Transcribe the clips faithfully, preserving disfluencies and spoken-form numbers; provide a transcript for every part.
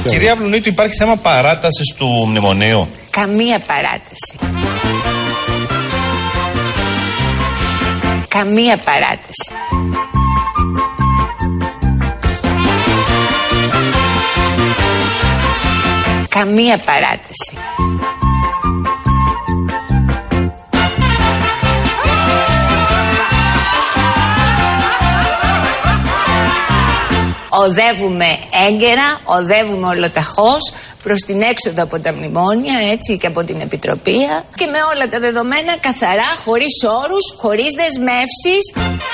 Κυρία Αυλωνίτου, υπάρχει θέμα παράτασης του μνημονίου? Καμία παράταση. Καμία παράταση. Καμία παράταση. Οδεύουμε έγκαιρα, οδεύουμε ολοταχώς προς την έξοδο από τα μνημόνια, έτσι, και από την Επιτροπή, και με όλα τα δεδομένα καθαρά, χωρίς όρους, χωρίς δεσμεύσεις.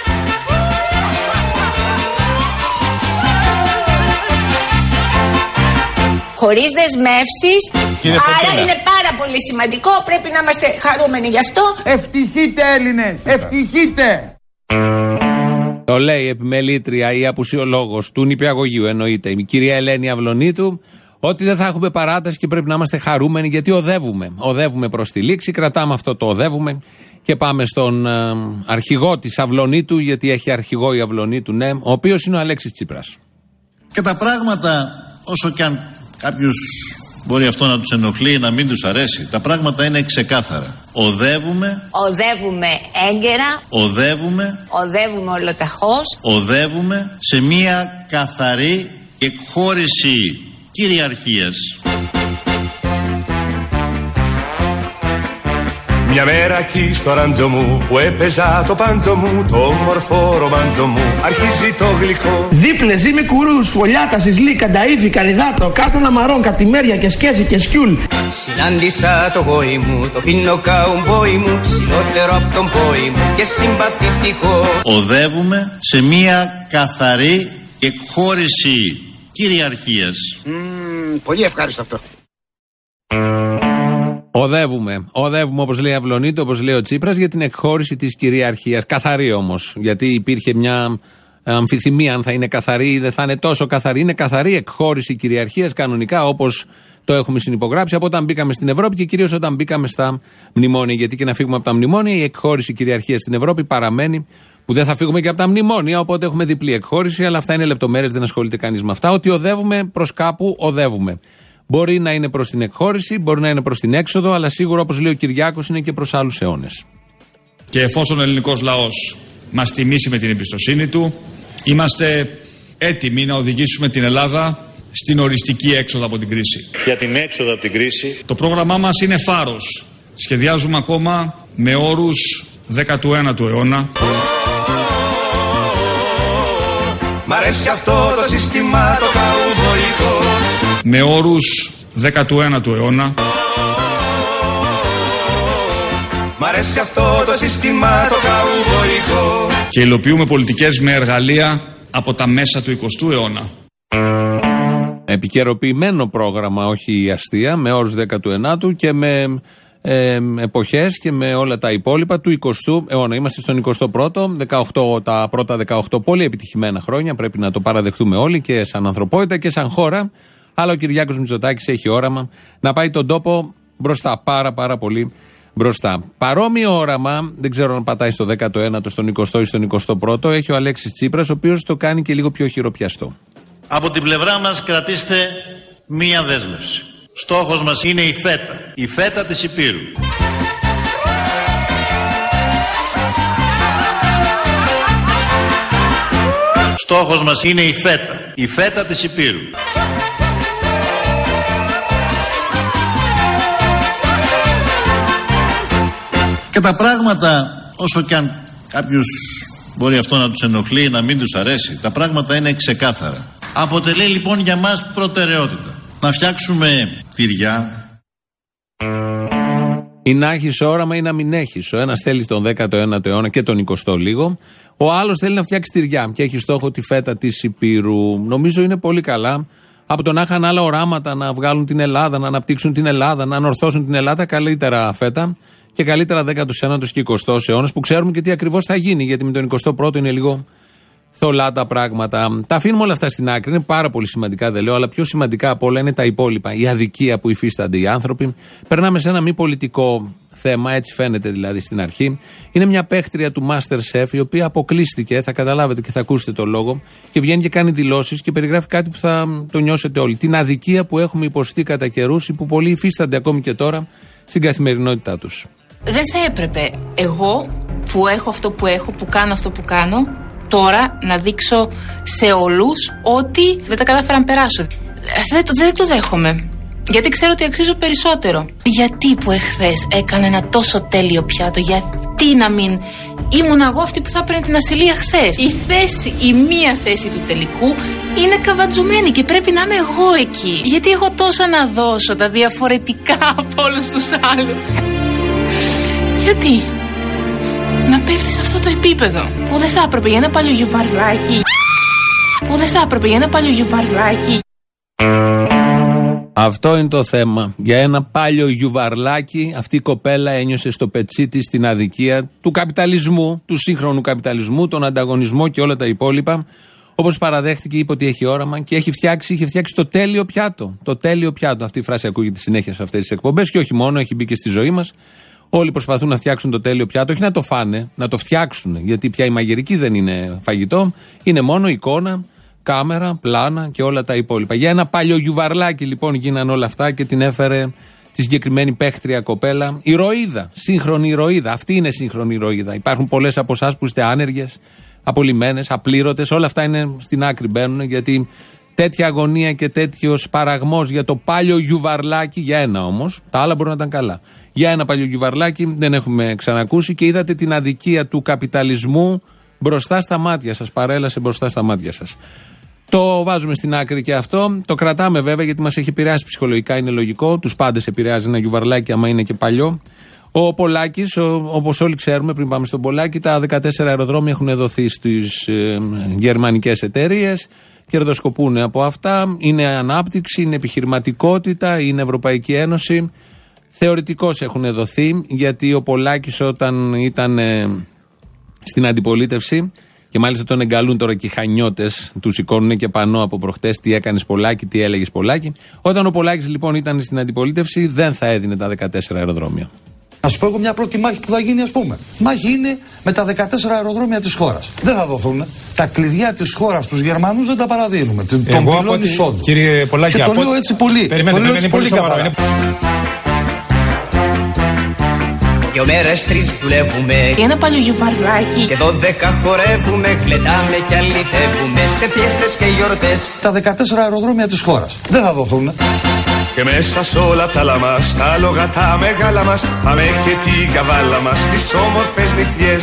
Χωρίς δεσμεύσεις. Άρα είναι πάρα πολύ σημαντικό, πρέπει να είμαστε χαρούμενοι γι' αυτό. Ευτυχείτε Έλληνες, ευτυχείτε. Το λέει επιμελήτρια ή απουσιολόγος του νηπιαγωγείου, εννοείται, η κυρία Ελένη Αυλωνίτου, ότι δεν θα έχουμε παράταση και πρέπει να είμαστε χαρούμενοι γιατί οδεύουμε. Οδεύουμε προς τη λήξη, κρατάμε αυτό το οδεύουμε και πάμε στον ε, αρχηγό της Αυλωνίτου, γιατί έχει αρχηγό η Αυλωνίτου, ναι, ο οποίος είναι ο Αλέξης Τσίπρας. Και τα πράγματα, όσο και αν κάποιους μπορεί αυτό να τους ενοχλεί, να μην τους αρέσει, τα πράγματα είναι ξεκάθαρα. Οδεύουμε. Οδεύουμε έγκαιρα. Οδεύουμε. Οδεύουμε ολοταχώς. Οδεύουμε σε μια καθαρή εκχώρηση κυριαρχίας. Μια μέρα εκεί στο ράντζο μου που έπαιζα το πάντζο μου, το όμορφο ρομάντζο μου, αρχίζει το γλυκό. Δίπλες, ζύμη κουρούς, φωλιάτα, σισλή, κανταΐφι, καριδάτο, κάστανα μαρών, καπτημέρια και σκέση και σκιούλ. Συνάντησα το γόη μου, το φίνο καουμπόι μου, ψηλότερο από τον πόη μου και συμπαθητικό. Οδεύουμε σε μια καθαρή εκχώρηση κυριαρχίας. Mm, πολύ ευχάριστο αυτό. Οδεύουμε. Οδεύουμε, όπως λέει η Αυλωνίτου, όπως λέει ο Τσίπρας, για την εκχώρηση της κυριαρχίας. Καθαρή όμως. Γιατί υπήρχε μια αμφιθυμία αν θα είναι καθαρή ή δεν θα είναι τόσο καθαρή. Είναι καθαρή εκχώρηση κυριαρχίας κανονικά, όπως το έχουμε συνυπογράψει από όταν μπήκαμε στην Ευρώπη και κυρίως όταν μπήκαμε στα μνημόνια. Γιατί και να φύγουμε από τα μνημόνια, η εκχώρηση κυριαρχίας στην Ευρώπη παραμένει. Που δεν θα φύγουμε και από τα μνημόνια, οπότε έχουμε διπλή εκχώρηση, αλλά αυτά είναι λεπτομέρειες, δεν ασχολείται κανείς με αυτά. Ότι οδεύουμε προς κάπου, οδεύουμε. Μπορεί να είναι προς την εκχώρηση, μπορεί να είναι προς την έξοδο, αλλά σίγουρα, όπως λέει ο Κυριάκος, είναι και προς άλλους αιώνες. Και εφόσον ο ελληνικός λαός μας τιμήσει με την εμπιστοσύνη του, είμαστε έτοιμοι να οδηγήσουμε την Ελλάδα στην οριστική έξοδο από την κρίση. Για την έξοδο από την κρίση. Το πρόγραμμά μας είναι φάρος. Σχεδιάζουμε ακόμα με όρους δέκατου ένατου αιώνα. Μ' αρέσει αυτό το σύστημα το καουμπόικο. Με όρους δέκατου ένατου αιώνα. Μ' αρέσει αυτό το σύστημα το καουμπόικο. Και υλοποιούμε πολιτικές με εργαλεία από τα μέσα του εικοστού αιώνα. Επικαιροποιημένο πρόγραμμα, όχι αστεία, με όρους δέκατου ενάτου και με ε, εποχές και με όλα τα υπόλοιπα του εικοστού αιώνα. Είμαστε στον εικοστό πρώτο, δεκαοκτώ, τα πρώτα δεκαοκτώ πολύ επιτυχημένα χρόνια, πρέπει να το παραδεχτούμε όλοι και σαν ανθρωπότητα και σαν χώρα. Αλλά ο Κυριάκος Μητσοτάκης έχει όραμα να πάει τον τόπο μπροστά, πάρα πάρα πολύ μπροστά. Παρόμοιο όραμα, δεν ξέρω αν πατάει στο δέκατο ένατο, στον εικοστό ή στον εικοστό πρώτο, έχει ο Αλέξης Τσίπρας, ο οποίος το κάνει και λίγο πιο χειροπιαστό. Από την πλευρά μας κρατήστε μία δέσμευση. Στόχος μας είναι η φέτα, η φέτα της Υπήρου. Στόχος μας είναι η φέτα, η φέτα της Υπήρου. Και τα πράγματα, όσο και αν κάποιους μπορεί αυτό να τους ενοχλεί, να μην τους αρέσει, τα πράγματα είναι ξεκάθαρα. Αποτελεί λοιπόν για μας προτεραιότητα να φτιάξουμε τυριά. Ή να έχεις όραμα ή να μην έχεις. Ο ένας θέλει τον δέκατο ένατο αιώνα και τον εικοστό λίγο. Ο άλλος θέλει να φτιάξει τυριά και έχει στόχο τη φέτα της Υπήρου. Νομίζω είναι πολύ καλά. Από το να είχαν άλλα οράματα να βγάλουν την Ελλάδα, να αναπτύξουν την Ελλάδα, να ανορθώσουν την Ελλάδα, καλύτερα φέτα και καλύτερα δέκατος ένατος και εικοστός αιώνας, που ξέρουμε και τι ακριβώς θα γίνει. Γιατί με τον εικοστό πρώτο είναι λίγο θολά τα πράγματα. Τα αφήνουμε όλα αυτά στην άκρη. Είναι πάρα πολύ σημαντικά, δεν λέω, αλλά πιο σημαντικά από όλα είναι τα υπόλοιπα. Η αδικία που υφίστανται οι άνθρωποι. Περνάμε σε ένα μη πολιτικό θέμα, έτσι φαίνεται δηλαδή στην αρχή. Είναι μια παίχτρια του MasterChef, η οποία αποκλείστηκε, θα καταλάβετε και θα ακούσετε το λόγο, και βγαίνει και κάνει δηλώσεις και περιγράφει κάτι που θα το νιώσετε όλοι. Την αδικία που έχουμε υποστεί κατά καιρούς ή που πολλοί υφίστανται ακόμη και τώρα στην καθημερινότητά τους. Δεν θα έπρεπε εγώ που έχω αυτό που έχω, που κάνω αυτό που κάνω, τώρα να δείξω σε όλους ότι δεν τα κατάφερα να περάσω. Δεν το, δεν το δέχομαι. Γιατί ξέρω ότι αξίζω περισσότερο. Γιατί που εχθές έκανε ένα τόσο τέλειο πιάτο, γιατί να μην ήμουν εγώ αυτή που θα έπαιρνε την ασυλία χθες. Η θέση, η μία θέση του τελικού είναι καβατζωμένη και πρέπει να είμαι εγώ εκεί. Γιατί έχω τόσα να δώσω, τα διαφορετικά από όλους τους άλλους. Γιατί να πέφτει σε αυτό το επίπεδο που δεν θα έπρεπε για ένα παλιό γιουβαρλάκι, που δεν θα έπρεπε για ένα παλιό γιουβαρλάκι. Αυτό είναι το θέμα. Για ένα πάλιο γιουβαρλάκι αυτή η κοπέλα ένιωσε στο πετσί της την αδικία του καπιταλισμού, του σύγχρονου καπιταλισμού, τον ανταγωνισμό και όλα τα υπόλοιπα. Όπως παραδέχτηκε, είπε ότι έχει όραμα και έχει φτιάξει, είχε φτιάξει το τέλειο πιάτο. Το τέλειο πιάτο. Αυτή η φράση ακούγεται συνέχεια σε αυτές τις εκπομπές και όχι μόνο, έχει μπει και στη ζωή μας. Όλοι προσπαθούν να φτιάξουν το τέλειο πιάτο, όχι να το φάνε, να το φτιάξουν. Γιατί πια η μαγειρική δεν είναι φαγητό, είναι μόνο εικόνα, κάμερα, πλάνα και όλα τα υπόλοιπα. Για ένα παλιό γιουβαρλάκι λοιπόν γίνανε όλα αυτά και την έφερε τη συγκεκριμένη παίχτρια κοπέλα. Ηρωίδα, σύγχρονη ηρωίδα. Αυτή είναι σύγχρονη ηρωίδα. Υπάρχουν πολλές από εσάς που είστε άνεργες, απολυμμένες, απλήρωτες. Όλα αυτά είναι στην άκρη μπαίνουν, γιατί τέτοια αγωνία και τέτοιος παραγμός για το πάλιο γιουβαρλάκι, για ένα όμως, τα άλλα μπορούν να ήταν καλά. Για ένα παλιό γιουβαρλάκι δεν έχουμε ξανακούσει και είδατε την αδικία του καπιταλισμού μπροστά στα μάτια σας. Παρέλασε μπροστά στα μάτια σας. Το βάζουμε στην άκρη και αυτό. Το κρατάμε βέβαια γιατί μας έχει επηρεάσει ψυχολογικά. Είναι λογικό. Τους πάντες επηρεάζει ένα γιουβαρλάκι, άμα είναι και παλιό. Ο Πολάκης, όπως όλοι ξέρουμε, πριν πάμε στον Πολάκη, τα δεκατέσσερα αεροδρόμια έχουν δοθεί στις ε, γερμανικές εταιρείες. Κερδοσκοπούν από αυτά. Είναι ανάπτυξη, είναι επιχειρηματικότητα, είναι Ευρωπαϊκή Ένωση. Θεωρητικώς έχουν δοθεί, γιατί ο Πολάκης όταν ήταν ε, στην αντιπολίτευση, και μάλιστα τον εγκαλούν τώρα και οι χανιώτες, του σηκώνουν και πανώ από προχτές τι έκανες Πολάκη, τι έλεγες Πολάκη. Όταν ο Πολάκης λοιπόν ήταν στην αντιπολίτευση, δεν θα έδινε τα δεκατέσσερα αεροδρόμια. Να σου πω εγώ μια πρώτη μάχη που θα γίνει, ας πούμε. Μάχη είναι με τα δεκατέσσερα αεροδρόμια της χώρας. Δεν θα δοθούν. Τα κλειδιά της χώρας στους Γερμανούς δεν τα παραδίνουμε. Τον πυλών εισόδου. Κύριε Πολάκη, και το λέω έτσι πολύ. Περιμένετε, το λέω έτσι πολύ καθαρά. Δυο μέρες τρεις δουλεύουμε Για ένα παλιό γιουβαρλάκι και δώδεκα χορεύουμε, γλεντάμε και αλυτεύουμε σε φιέστες και γιορτές. Τα δεκατέσσερα αεροδρόμια της χώρας δεν θα δοθούν. Και μέσα σ' όλα τα άλλα μας, τα άλογα τα μεγάλα μας, πάμε και την καβάλα μας στις όμορφες νυχτιές.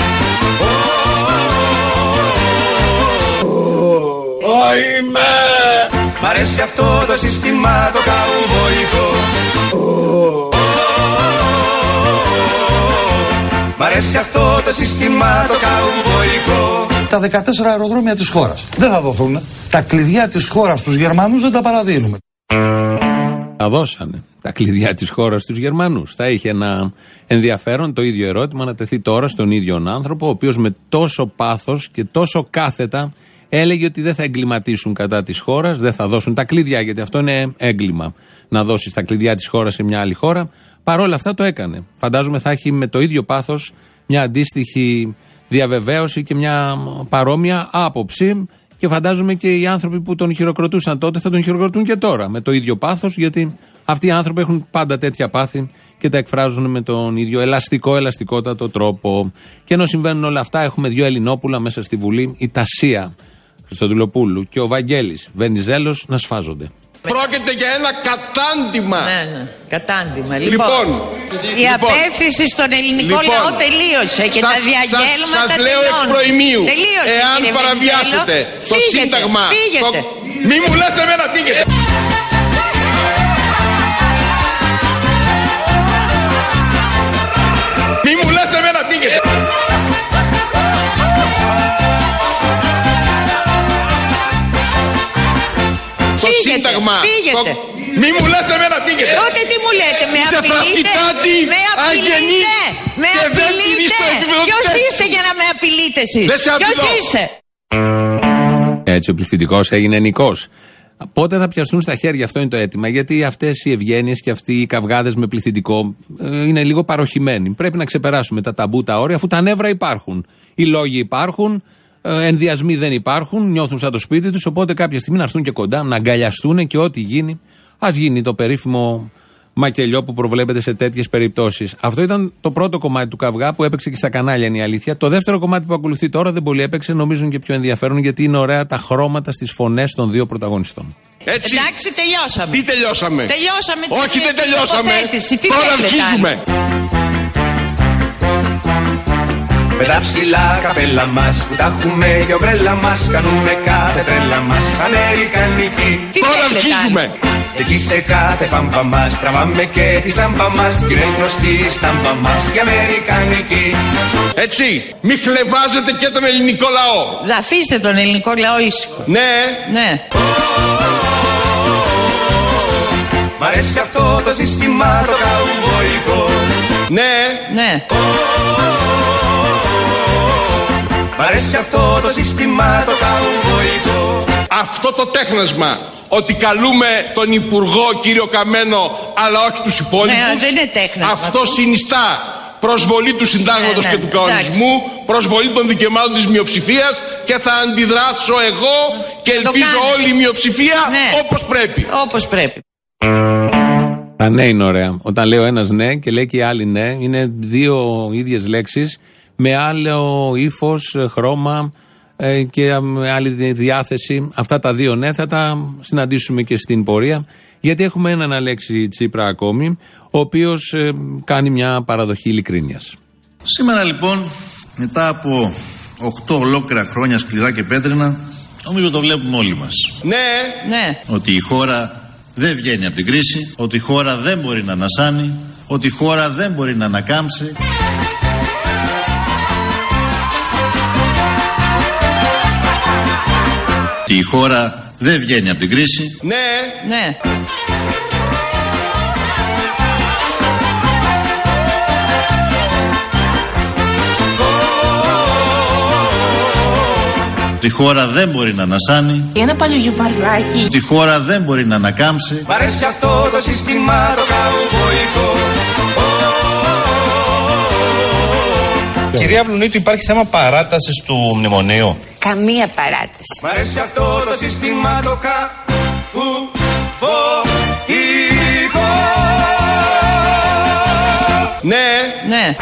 Ωιμέ! Μ' αρέσει αυτό το σύστημα το καουμπόικο. Μ' αρέσει αυτό το σύστημα το καουμπόικο. Τα δεκατέσσερα αεροδρόμια της χώρας δεν θα δοθούν. Τα κλειδιά της χώρας στους Γερμανούς δεν τα παραδίνουμε. Τα δώσανε τα κλειδιά της χώρας στους Γερμανούς. Θα είχε ένα ενδιαφέρον το ίδιο ερώτημα να τεθεί τώρα στον ίδιο άνθρωπο, ο οποίος με τόσο πάθος και τόσο κάθετα έλεγε ότι δεν θα εγκληματίσουν κατά της χώρας, δεν θα δώσουν τα κλειδιά, γιατί αυτό είναι έγκλημα. Να δώσεις τα κλειδιά της χώρας σε μια άλλη χώρα. Παρόλα αυτά το έκανε. Φαντάζομαι θα έχει με το ίδιο πάθος μια αντίστοιχη διαβεβαίωση και μια παρόμοια άποψη. Και φαντάζομαι και οι άνθρωποι που τον χειροκροτούσαν τότε θα τον χειροκροτούν και τώρα με το ίδιο πάθος, γιατί αυτοί οι άνθρωποι έχουν πάντα τέτοια πάθη και τα εκφράζουν με τον ίδιο ελαστικό, ελαστικότατο τρόπο. Και ενώ συμβαίνουν όλα αυτά, έχουμε δύο Ελληνόπουλα μέσα στη Βουλή, η Τασία Χριστοδουλοπούλου και ο Βαγγέλης Βενιζέλος, να σφάζονται. Πρόκειται για ένα κατάντημα. Ναι, ναι, κατάντημα. Λοιπόν, λοιπόν η λοιπόν, απέφθηση στον ελληνικό λοιπόν, λαό τελείωσε και σας, τα διαγγέλματα σας, σας λέω εκ προημίου, τελείωσε, εάν παραβιάσετε Βενιζέλο, το φύγετε, Σύνταγμα, φύγετε. Το... μη μου λέτε εμένα, φύγετε. Μη μου λέτε εμένα, φύγετε. Το Σύνταγμα. Φύγετε. Το... Μη μου λέτε εμένα, φύγετε. Τότε τι μου λέτε, με Είστε απειλείτε. φρασιτάτη, Με απειλείτε. Με απειλείτε. Ποιος είστε για να με απειλείτε εσείς? Ποιος είστε? Έτσι ο πληθυντικός έγινε νικός. Πότε θα πιαστούν στα χέρια, αυτό είναι το αίτημα. Γιατί αυτές οι ευγένειες και αυτοί οι καυγάδες με πληθυντικό ε, είναι λίγο παροχημένοι. Πρέπει να ξεπεράσουμε τα ταμπού, τα όρια, αφού τα νεύρα υπάρχουν. Οι λόγοι υπάρχουν, ε, ενδιασμοί δεν υπάρχουν, νιώθουν σαν το σπίτι τους. Οπότε κάποια στιγμή να έρθουν και κοντά, να αγκαλιαστούν και ό,τι γίνει, ας γίνει το περίφημο μακελιό που προβλέπεται σε τέτοιες περιπτώσεις. Αυτό ήταν το πρώτο κομμάτι του καυγά που έπαιξε και στα κανάλια, είναι η αλήθεια. Το δεύτερο κομμάτι που ακολουθεί τώρα δεν πολύ έπαιξε, νομίζουν και πιο ενδιαφέρον, γιατί είναι ωραία τα χρώματα στις φωνές των δύο πρωταγωνιστών. Έτσι. Εντάξει, τελειώσαμε. Τι τελειώσαμε? Τελειώσαμε. Όχι, δεν τελειώσαμε. Τι τώρα αρχίζουμε. Με τα ψηλά καπέλα μας που τα έχουμε για ομπρέλα μας, κάνουμε κάθε τρέλα μας αμερικανική. Τώρα αρχίζουμε. Εκεί σε κάθε πάμπα μας τραβάμε και τη σάμπα μας, κι είναι γνωστή η στάμπα μας η αμερικανική. Έτσι, μη χλεβάζετε και τον ελληνικό λαό. Αφήστε τον ελληνικό λαό ήσυχο. Ναι. Ναι. Μ' αρέσει αυτό το σύστημα το καουμποϊκό. Ναι. Ναι. Μ' αρέσει αυτό το σύστημα το καουμποϊκό. Αυτό το τέχνασμα ότι καλούμε τον Υπουργό κύριο Καμένο αλλά όχι τους υπόλοιπους, ναι, δεν είναι τέχνασμα. Αυτό συνιστά προσβολή του συντάγματος, ναι, ναι, και του κανονισμού, εντάξει, προσβολή των δικαιωμάτων της μειοψηφίας, και θα αντιδράσω εγώ και ελπίζω όλη η μειοψηφία, ναι, όπως πρέπει. Όπως πρέπει. Τα ναι είναι ωραία. Όταν λέει ο ένας ναι και λέει και η άλλη ναι, είναι δύο ίδιες λέξεις με άλλο ύφος, χρώμα ε, και με άλλη διάθεση. Αυτά τα δύο ναι θα τα συναντήσουμε και στην πορεία, γιατί έχουμε έναν Αλέξη Τσίπρα ακόμη, ο οποίος ε, κάνει μια παραδοχή ειλικρίνειας. Σήμερα λοιπόν, μετά από οκτώ ολόκληρα χρόνια σκληρά και πέτρινα, νομίζω το βλέπουμε όλοι μας. Ναι, ναι. Ότι η χώρα δεν βγαίνει από την κρίση, ότι η χώρα δεν μπορεί να ανασάνει, ότι η χώρα δεν μπορεί να ανακάμψει. Ότι η χώρα δεν βγαίνει από την κρίση. Ναι, ναι. Τη χώρα δεν μπορεί να ανασάνει. Ένα παλιογιουβαρλάκι. Τη χώρα δεν μπορεί να ανακάμψει. Μ' αρέσει αυτό το σύστημα το καουμποϊκό. Κυρία Βλουνίτου, υπάρχει θέμα παράτασης του μνημονίου? Καμία παράταση. Μ' αρέσει αυτό το σύστημα το καουμποϊκό. Ναι, ναι.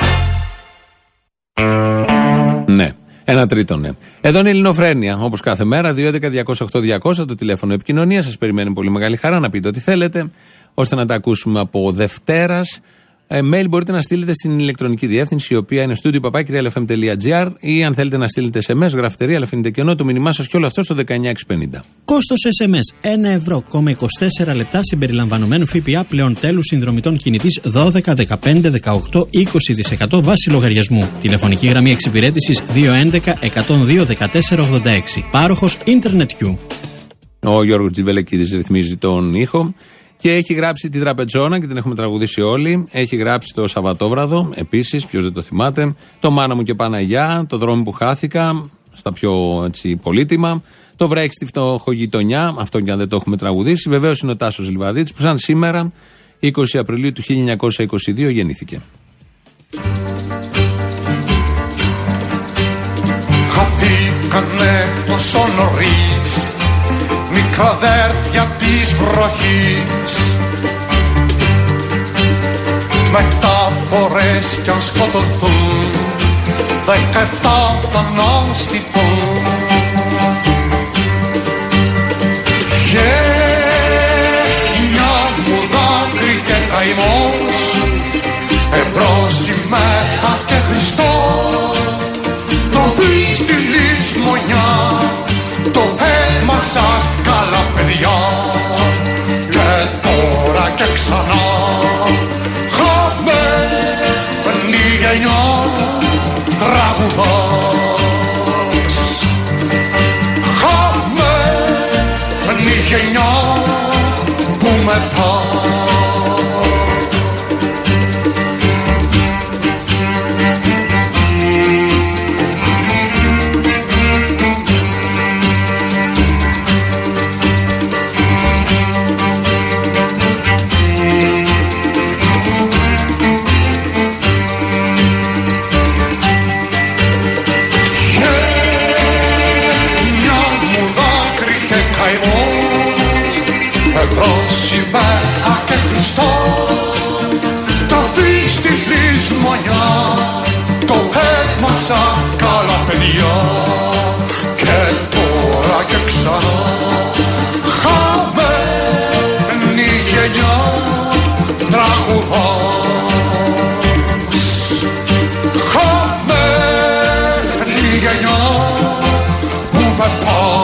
Ναι. Ένα τρίτο ναι. Εδώ είναι η Ελληνοφρένεια, όπως κάθε μέρα, δύο έντεκα διακόσια οκτώ διακόσια το τηλέφωνο επικοινωνίας. Σας περιμένει πολύ μεγάλη χαρά να πείτε ό,τι θέλετε, ώστε να τα ακούσουμε από Δευτέρας. Ε, mail μπορείτε να στείλετε στην ηλεκτρονική διεύθυνση, η οποία είναι studio παπάκι real f m dot g r, ή αν θέλετε να στείλετε ες εμ ες, γραφτερία, αλλά αφήνετε κενό το μήνυμά σας και όλο αυτό στο δεκαεννιά εξακόσια πενήντα. Κόστος ες εμ ες ένα ευρώ, είκοσι τέσσερα λεπτά συμπεριλαμβανομένου ΦΠΑ, πλέον τέλους συνδρομητών κινητής δώδεκα, δεκαπέντε, δεκαοκτώ, είκοσι τοις εκατό βάση λογαριασμού. Τηλεφωνική γραμμή εξυπηρέτησης δύο έντεκα εκατόν δύο δεκατέσσερα ογδόντα έξι. Πάροχος Internet U. Ο Γιώργος Τζιβελεκίδης ρυθμίζει τον ήχο. Και έχει γράψει τη Τραπετσόνα και την έχουμε τραγουδήσει όλοι. Έχει γράψει το Σαββατόβραδο, επίσης, ποιος δεν το θυμάται. Το Μάνα μου και Παναγιά, το Δρόμο που χάθηκα, στα πιο έτσι, πολύτιμα. Το Βρέχει στη φτωχογειτονιά, αυτό και αν δεν το έχουμε τραγουδήσει. Βεβαίως είναι ο Τάσος Λιβαδίτης, που σαν σήμερα, είκοσι Απριλίου του χίλια εννιακόσια είκοσι δύο, γεννήθηκε. Χαθήκανε τόσο νωρίς μικραδέρφια της βροχής, με εφτά φορές κι αν σκοτωθούν δεκαεπτά θα αναστηθούν. Γενιά μου δάκρυ και καημός, εμπρός ημέρα και Χριστός, τροφή στη λησμονιά, το αίμα σας καλά παιδιά, και τώρα και ξανά χαμένη γενιά τραγουδάς, χαμένη γενιά που μετά. καημός. Εδώ σημαία και Χριστό, τροφή στην λησμονιά, το αίμα σας καλά παιδιά, και τώρα και ξανά. Χαμένη γενιά τραγουδάς, χαμένη γενιά που με πάει.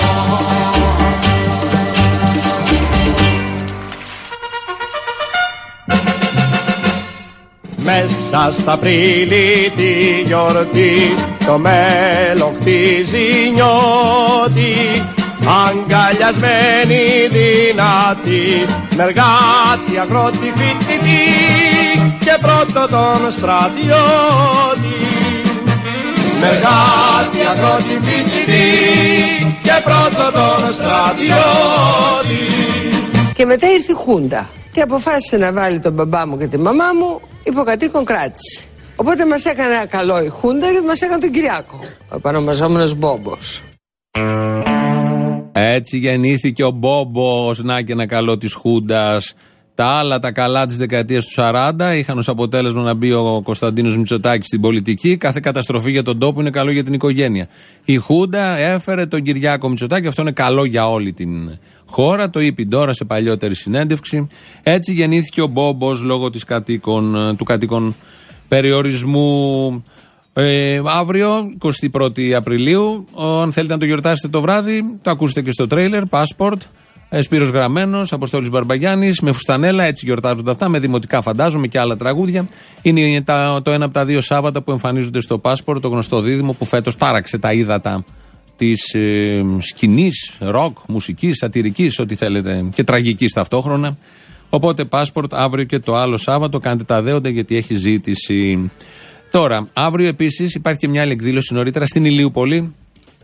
Μέσα στα Απρίλη τη γιορτή, το μέλλον χτίζει νιώτη, αγκαλιασμένη δυνατή, μεργάτη, αγρότη, φοιτητή και πρώτο τον στρατιώτη. Μεργάτη, αγρότη, φοιτητή και πρώτο τον στρατιώτη. Και μετά ήρθε η Χούντα και αποφάσισε να βάλει τον μπαμπά μου και τη μαμά μου υποκατοίκον κράτηση. Οπότε μας έκανε ένα καλό η Χούντα γιατί μας έκανε τον Κυριάκο, ο επανομαζόμενος Μπόμπος. Έτσι γεννήθηκε ο Μπόμπος, να και ένα καλό της Χούντας. Τα άλλα τα καλά της δεκαετίας του σαράντα είχαν ως αποτέλεσμα να μπει ο Κωνσταντίνος Μητσοτάκης στην πολιτική. Κάθε καταστροφή για τον τόπο είναι καλό για την οικογένεια. Η Χούντα έφερε τον Κυριάκο Μητσοτάκη, αυτό είναι καλό για όλη την χώρα. Το είπε τώρα σε παλιότερη συνέντευξη. Έτσι γεννήθηκε ο Μπόμπος λόγω της κατοίκων, του κατοίκων περιορισμού. Ε, αύριο, εικοστή πρώτη Απριλίου, αν θέλετε να το γιορτάσετε το βράδυ, το ακούσετε και στο τρέιλερ, Passport. Σπύρος Γραμμένος, Αποστόλης Μπαρμπαγιάννης, με φουστανέλα, έτσι γιορτάζονται αυτά, με δημοτικά φαντάζομαι και άλλα τραγούδια. Είναι τα, το ένα από τα δύο Σάββατα που εμφανίζονται στο Passport, το γνωστό δίδυμο που φέτος τάραξε τα ύδατα της ε, σκηνής, ροκ, μουσικής, σατυρικής, ό,τι θέλετε, και τραγικής ταυτόχρονα. Οπότε Passport αύριο και το άλλο Σάββατο, κάντε τα δέοντα γιατί έχει ζήτηση. Τώρα, αύριο επίσης υπάρχει και μια άλλη εκδήλωση νωρίτερα στην Ηλίουπολη.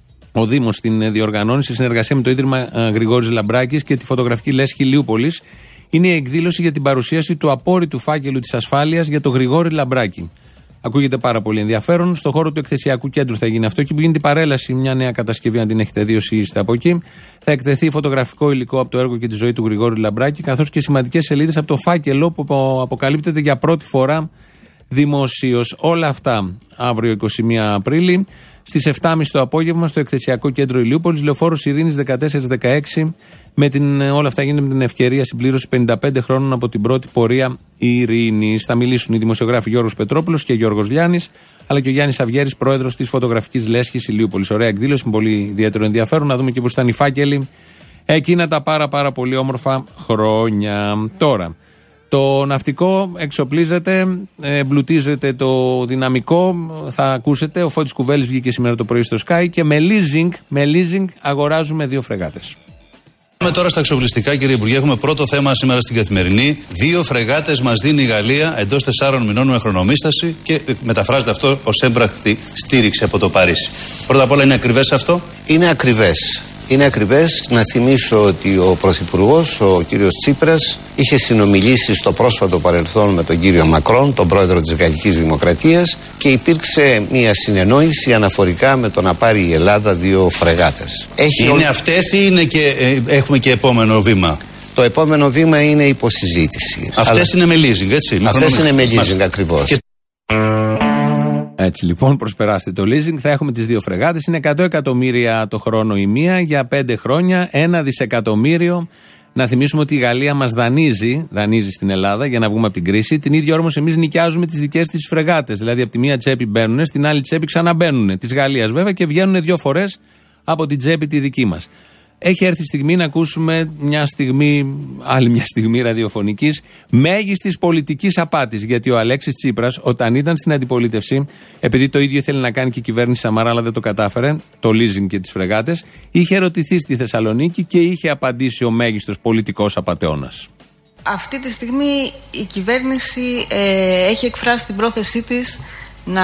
Ο Δήμος την διοργανώνει σε συνεργασία με το Ίδρυμα Γρηγόρης Λαμπράκης και τη φωτογραφική λέσχη Ηλίουπολης. Είναι η εκδήλωση για την παρουσίαση του απόρριτου φάκελου της ασφάλειας για το Γρηγόρη Λαμπράκη. Ακούγεται πάρα πολύ ενδιαφέρον. Στο χώρο του εκθεσιακού κέντρου θα γίνει αυτό, εκεί που γίνεται η παρέλαση, μια νέα κατασκευή, αν την έχετε δει όσοι είστε από εκεί. Θα εκτεθεί φωτογραφικό υλικό από το έργο και τη ζωή του Γρηγόρη Λαμπράκη, καθώς και σημαντικές σελίδες από το φάκελο που αποκαλύπτεται για πρώτη φορά δημοσίως. Όλα αυτά αύριο εικοστή πρώτη Απρίλη. Στις επτά και μισή το απόγευμα στο εκθεσιακό κέντρο Ηλιούπολης, Λεωφόρος Ειρήνης δεκατέσσερα δεκαέξι. Με την, όλα αυτά γίνεται με την ευκαιρία συμπλήρωση πενήντα πέντε χρόνων από την πρώτη πορεία Ειρήνης. Θα μιλήσουν οι δημοσιογράφοι Γιώργος Πετρόπουλος και Γιώργος Λιάννης, αλλά και ο Γιάννης Αυγέρης, πρόεδρος της φωτογραφικής λέσχης Ηλιούπολης. Ωραία εκδήλωση με πολύ ιδιαίτερο ενδιαφέρον. Να δούμε και πώς ήταν οι φάκελοι εκείνα τα πάρα, πάρα πολύ όμορφα χρόνια. Τώρα. Το ναυτικό εξοπλίζεται, εμπλουτίζεται το δυναμικό, θα ακούσετε, ο Φώτης Κουβέλης βγήκε σήμερα το πρωί στο Sky και με leasing, με leasing αγοράζουμε δύο φρεγάτες. Πάμε τώρα στα εξοπλιστικά, κύριε Υπουργέ. Έχουμε πρώτο θέμα σήμερα στην Καθημερινή. Δύο φρεγάτες μας δίνει η Γαλλία εντός τεσσάρων μηνών με χρονομίσταση και μεταφράζεται αυτό ως έμπρακτη στήριξη από το Παρίσι. Πρώτα απ' όλα, είναι ακριβές αυτό? Είναι ακριβές. Είναι ακριβές. Να θυμίσω ότι ο Πρωθυπουργός, ο κύριος Τσίπρας, είχε συνομιλήσει στο πρόσφατο παρελθόν με τον κύριο Μακρόν, τον πρόεδρο της Γαλλικής Δημοκρατίας, και υπήρξε μια συνεννόηση αναφορικά με το να πάρει η Ελλάδα δύο φρεγάτες. Έχει είναι ο... αυτές ή είναι και, ε, έχουμε και επόμενο βήμα? Το επόμενο βήμα είναι υποσυζήτηση. Αυτές Αλλά... είναι με leasing, έτσι? Αυτές είναι με leasing, ακριβώς. Και... Έτσι λοιπόν, προσπεράστε το leasing. Θα έχουμε τις δύο φρεγάτες. Είναι εκατό εκατομμύρια το χρόνο η μία για πέντε χρόνια, ένα δισεκατομμύριο. Να θυμίσουμε ότι η Γαλλία μας δανείζει, δανείζει στην Ελλάδα για να βγούμε από την κρίση. Την ίδια ώρα όμως εμείς νοικιάζουμε τις δικές της φρεγάτες. Δηλαδή από τη μία τσέπη μπαίνουν, στην άλλη τσέπη ξαναμπαίνουν. Της Γαλλίας βέβαια, και βγαίνουν δύο φορές από την τσέπη τη δική μας. Έχει έρθει η στιγμή να ακούσουμε μια στιγμή, άλλη μια στιγμή ραδιοφωνικής, μέγιστης πολιτικής απάτης. Γιατί ο Αλέξης Τσίπρας, όταν ήταν στην αντιπολίτευση, επειδή το ίδιο ήθελε να κάνει και η κυβέρνηση Σαμαρά, αλλά δεν το κατάφερε, το leasing και τις φρεγάτες, είχε ερωτηθεί στη Θεσσαλονίκη και είχε απαντήσει ο μέγιστος πολιτικός απατεώνας. Αυτή τη στιγμή η κυβέρνηση ε, έχει εκφράσει την πρόθεσή της να.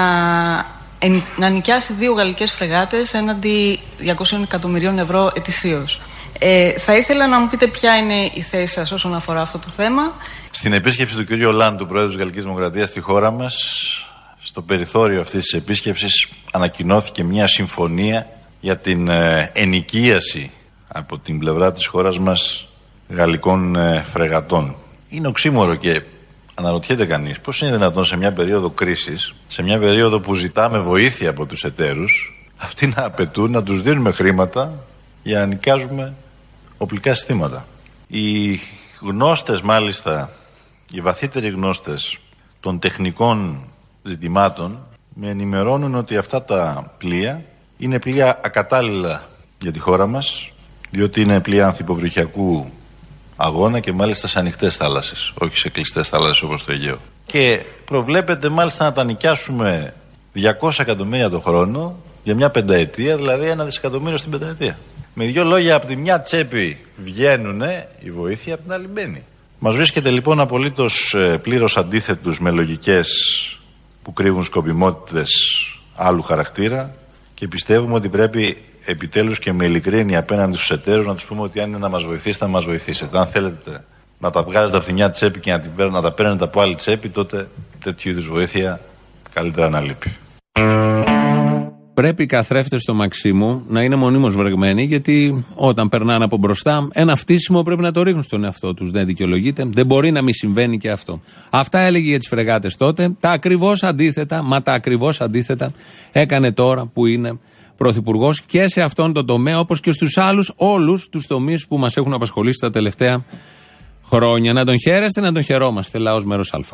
να νοικιάσει δύο γαλλικές φρεγάτες έναντι διακόσια εκατομμυρίων ευρώ ετησίως. Ε, θα ήθελα να μου πείτε ποια είναι η θέση σας όσον αφορά αυτό το θέμα. Στην επίσκεψη του κ. Ολάντ, του Πρόεδρου της Γαλλικής Δημοκρατίας στη χώρα μας, στο περιθώριο αυτής της επίσκεψης ανακοινώθηκε μια συμφωνία για την ε, ενοικίαση από την πλευρά της χώρας μας γαλλικών ε, φρεγατών. Είναι οξύμορο και αναρωτιέται κανείς πώς είναι δυνατόν σε μια περίοδο κρίσης, σε μια περίοδο που ζητάμε βοήθεια από τους εταίρους, αυτοί να απαιτούν να τους δίνουμε χρήματα για να νοικιάζουμε οπλικά συστήματα. Οι γνώστες μάλιστα, οι βαθύτεροι γνώστες των τεχνικών ζητημάτων με ενημερώνουν ότι αυτά τα πλοία είναι πλοία ακατάλληλα για τη χώρα μας, διότι είναι πλοία ανθυποβρυχιακού αγώνα και μάλιστα σε ανοιχτές θάλασσες, όχι σε κλειστές θάλασσες όπως το Αιγαίο. Και προβλέπεται μάλιστα να τα νοικιάσουμε διακόσια εκατομμύρια το χρόνο για μια πενταετία, δηλαδή ένα δισεκατομμύριο στην πενταετία. Με δύο λόγια, από τη μια τσέπη βγαίνουν η βοήθεια, από την άλλη μπαίνει. Μας βρίσκεται λοιπόν απολύτως πλήρως αντίθετους με λογικές που κρύβουν σκοπιμότητες άλλου χαρακτήρα και πιστεύουμε ότι πρέπει επιτέλους και με ειλικρίνεια απέναντι στους εταίρους να τους πούμε ότι αν είναι να μας βοηθήσετε, να μας βοηθήσετε. Αν θέλετε να τα βγάζετε από τη μια τσέπη και να, την, να τα παίρνετε από άλλη τσέπη, τότε τέτοιου είδους βοήθεια καλύτερα να λείπει. Πρέπει οι καθρέφτες στο Μαξίμου να είναι μονίμως βρεγμένοι, γιατί όταν περνάνε από μπροστά, ένα φτύσιμο πρέπει να το ρίχνουν στον εαυτό τους. Δεν δικαιολογείται. Δεν μπορεί να μην συμβαίνει και αυτό. Αυτά έλεγε για τις φρεγάτες τότε. Τα ακριβώς αντίθετα, μα τα ακριβώς αντίθετα έκανε τώρα που είναι πρωθυπουργός και σε αυτόν τον τομέα, όπως και στους άλλους όλους τους τομείς που μας έχουν απασχολήσει τα τελευταία χρόνια. Να τον χαίρεστε, να τον χαιρόμαστε. Λαός μέρος Α.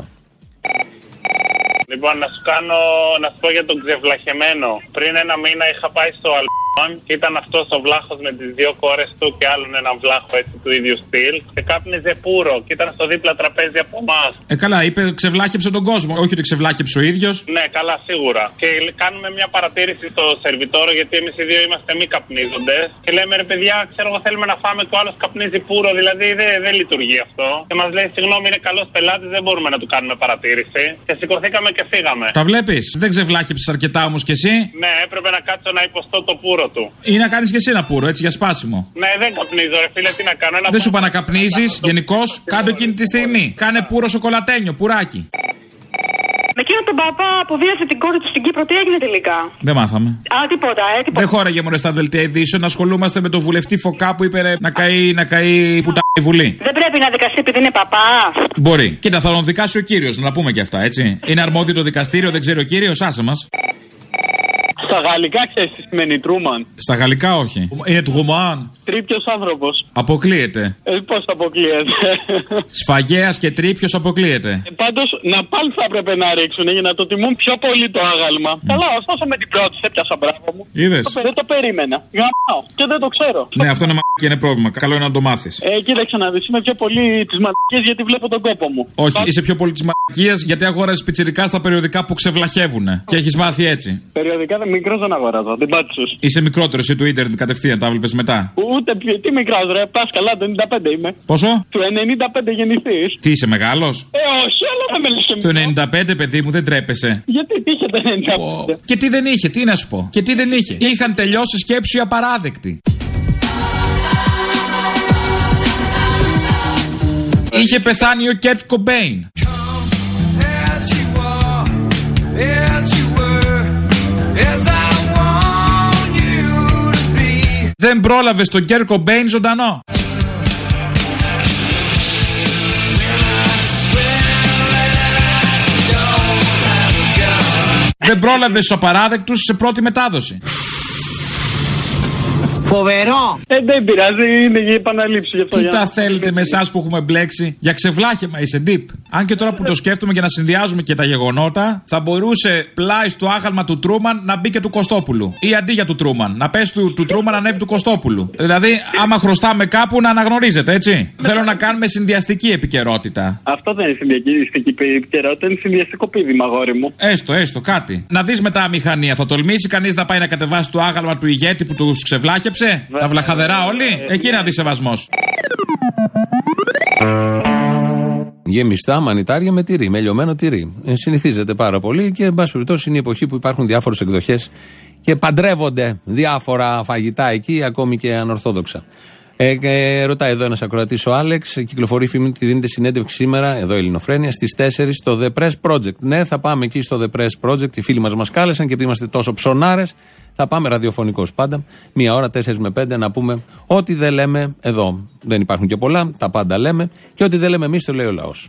Λοιπόν, να σου κάνω, να σου πω για τον ξεβλαχεμένο. Πριν ένα μήνα είχα πάει στο Αλμπάν και ήταν αυτός ο βλάχος με τις δύο κόρες του και άλλον έναν βλάχο έτσι του ίδιου στυλ. Και κάπνιζε πουρο και ήταν στο δίπλα τραπέζι από εμάς. Ε, καλά, είπε ξεβλάχεψε τον κόσμο, όχι ότι ξεβλάχεψε ο ίδιος. Ναι, καλά, σίγουρα. Και κάνουμε μια παρατήρηση στο σερβιτόρο, γιατί εμείς οι δύο είμαστε μη καπνίζοντες. Και λέμε ρε παιδιά, ξέρω εγώ, θέλουμε να φάμε και ο άλλος καπνίζει πουρο, δηλαδή δεν δε λειτουργεί αυτό. Και μας λέει συγγνώμη, είναι καλός πελάτης, δεν μπορούμε να του κάνουμε παρατήρηση. Και σηκωθήκαμε και φύγαμε. Τα βλέπεις, δεν ξεβλάχεψες αρκετά όμως κι εσύ. Ναι, έπρεπε να κάτσω να υποστώ το πουρο του. Ή να κάνεις κι εσύ ένα πουρο, έτσι για σπάσιμο. Ναι, δεν καπνίζω, ρε φίλε, τι να κάνω. Ένα δεν σου είπα να καπνίζεις, γενικώς, κάτω εκείνη τη στιγμή. Κάνε πουρο σοκολατένιο, πουράκι. Εκείνο τον παπά που βίασε την κόρη του στην Κύπρο, τι έγινε τελικά? Δεν μάθαμε. Α, τίποτα, ε, τίποτα. Δεν χώραγε μόνο στα δελτία ειδήσεων να ασχολούμαστε με τον βουλευτή Φωκά που είπε ρε, να καεί, να καεί που τα η Βουλή. Δεν πρέπει να δικαστεί επειδή είναι παπά. Μπορεί. Κοίτα, θα τον δικάσει ο κύριος, να τα πούμε και αυτά, έτσι. Είναι αρμόδιο το δικαστήριο, δεν ξέρει ο κύριος, άσε μας. Στα γαλλικά ξέρεις τι σημαίνει Τρούμαν? Στα γαλλικά όχι. Είναι Τρούμαν. Τρίπιος άνθρωπος. Αποκλείεται. Ε, πώς αποκλείεται? Σφαγέας και τρίπιος αποκλείεται. Ε, πάντως να πάλι θα έπρεπε να ρίξουν για να το τιμούν πιο πολύ το άγαλμα. Mm. Καλά, ωστόσο με την πρώτη έπιασα, μπράβο μου. Είδες? Το, δεν το περίμενα. Γαμάω. Και δεν το ξέρω. Ναι, αυτό είναι μαλακία, είναι πρόβλημα. Καλό είναι να το μάθεις. Ε, κοίταξε να δεις. Είμαι πιο πολύ της μαλακίας γιατί βλέπω τον κόπο μου. Όχι, Πά... είσαι πιο πολύ της μαλακίας γιατί αγόρασες πιτσιρικά στα περιοδικά που ξεβλαχεύουν. Και έχεις μάθει έτσι. Περιοδικά δεν μικρός δεν αγοράζω. Δεν πάτσους. Είσαι μικρότερος ή του ίντερνετ κατευθείαν, τα βλέπεις μετά. Ούτε τι μικρός ρε, πας καλά, το ενενήντα πέντε είμαι. Πόσο? Του ενενήντα πέντε γεννηθείς. Τι είσαι μεγάλος? Ε, όχι, αλλά δεν με λες και το ενενήντα πέντε, παιδί μου, δεν τρέπεσαι. Γιατί τι είχε το ενενήντα πέντε? Και τι δεν είχε, τι να σου πω. Και τι δεν είχε. Είχαν τελειώσει σκέψη απαράδεκτη. Είχε πεθάνει ο Κέρτ Κομπέιν. Δεν πρόλαβε τον Κέρτ Κομπέιν ζωντανό. Δεν πρόλαβε τους απαράδεκτους σε πρώτη μετάδοση. Φοβερό! Ε, δεν πειράζει, είναι για επαναλήψη γι' αυτό. Τι τα θέλετε με εσάς που έχουμε μπλέξει? Για ξεβλάχεμα είσαι deep. Αν και τώρα που το σκέφτομαι και να συνδυάζουμε και τα γεγονότα, θα μπορούσε πλάι στο άγαλμα του Τρούμαν να μπει και του Κωστόπουλου. Ή αντί για του Τρούμαν, να πέσει του, του Τρούμαν να ανέβει του Κωστόπουλου. Δηλαδή, άμα χρωστάμε κάπου να αναγνωρίζετε, έτσι. Θέλω να κάνουμε συνδυαστική επικαιρότητα. Αυτό δεν είναι συνδυαστική επικαιρότητα, είναι συνδυαστικό πείδημα, αγόρι μου. Έστω, έστω, κάτι. Να δει μετά μηχανία. Θα τολμήσει κανείς να πάει να κατεβάσει το άγαλμα του ηγέτη που του ξεβλάχεψε? Τα βλαχαδερά όλοι, εκεί να δει σεβασμός. Γεμιστά μανιτάρια με τυρί, με λιωμένο τυρί. Ε, συνηθίζεται πάρα πολύ και εν πάση περιπτώσει είναι η εποχή που υπάρχουν διάφορες εκδοχές και παντρεύονται διάφορα φαγητά εκεί, ακόμη και ανορθόδοξα. Ε, ε, ρωτάει εδώ ένας ακροατής, ο Άλεξ, κυκλοφορεί φήμη ότι δίνεται συνέντευξη σήμερα, εδώ Ελληνοφρένεια, στις τέσσερις στο The Press Project. Ναι, θα πάμε εκεί στο The Press Project, οι φίλοι μας μας κάλεσαν και επειδή είμαστε τόσο ψωνάρες, Θα πάμε ραδιοφωνικώς πάντα, μία ώρα, τέσσερις με πέντε, να πούμε ό,τι δεν λέμε εδώ. Δεν υπάρχουν και πολλά, τα πάντα λέμε. Και ό,τι δεν λέμε εμείς το λέει ο λαός.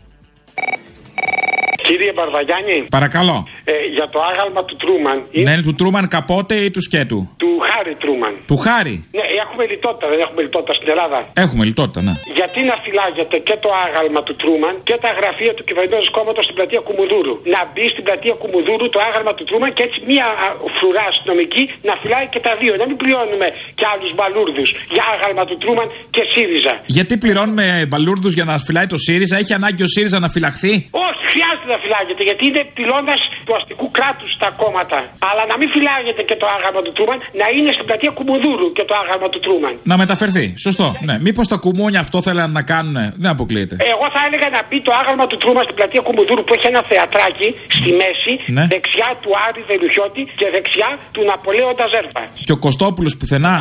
Κύριε Μπαρδαγιάννη. Παρακαλώ. Ε, για το άγαλμα του Τρούμαν. Είναι... Ναι, είναι του Τρούμαν καπότε ή του σκέτου? Του Χάρη Τρούμαν. Του Χάρη. Ναι, έχουμε λιτότητα, δεν έχουμε λιτότητα στην Ελλάδα? Έχουμε λιτότητα, ναι. Γιατί να φυλάγεται και το άγαλμα του Τρούμαν και τα γραφεία του κυβερνητικού κόμματος στην πλατεία Κουμουδούρου? Να μπει στην πλατεία Κουμουδούρου το άγαλμα του Τρούμαν και έτσι μία φρουρά αστυνομική να φυλάει και τα δύο. Να μην πληρώνουμε και άλλους μπαλούρδους για άγαλμα του Τρούμαν και ΣΥΡΙΖΑ. Γιατί πληρώνουμε μπαλούρδους για να φυλάει το ΣΥΡΙΖΑ? Έχει ανάγκη ο ΣΥΡΙΖΑ να φυλαχθεί? Όχι, χρειάζεται να φυλάγεται, γιατί είναι πυλώνας του αστικού κράτους στα κόμματα. Αλλά να μην φυλάγεται και το άγαλμα του Τρούμαν, να είναι στην πλατεία Κουμουδούρου και το άγαλμα του Τρούμαν. Να μεταφερθεί. Σωστό. Ναι. Μήπως τα κουμούνια αυτό θέλουν να κάνουν? Δεν αποκλείεται. Εγώ θα έλεγα να μπει το άγαλμα του Τρούμαν στην πλατεία Κουμουδούρου που έχει ένα θεατράκι στη μέση, ναι, δεξιά του Άρη Βελουχιώτη και δεξιά του Ναπολέοντα Ζέρβα. Και ο Κωστόπουλος πουθενά.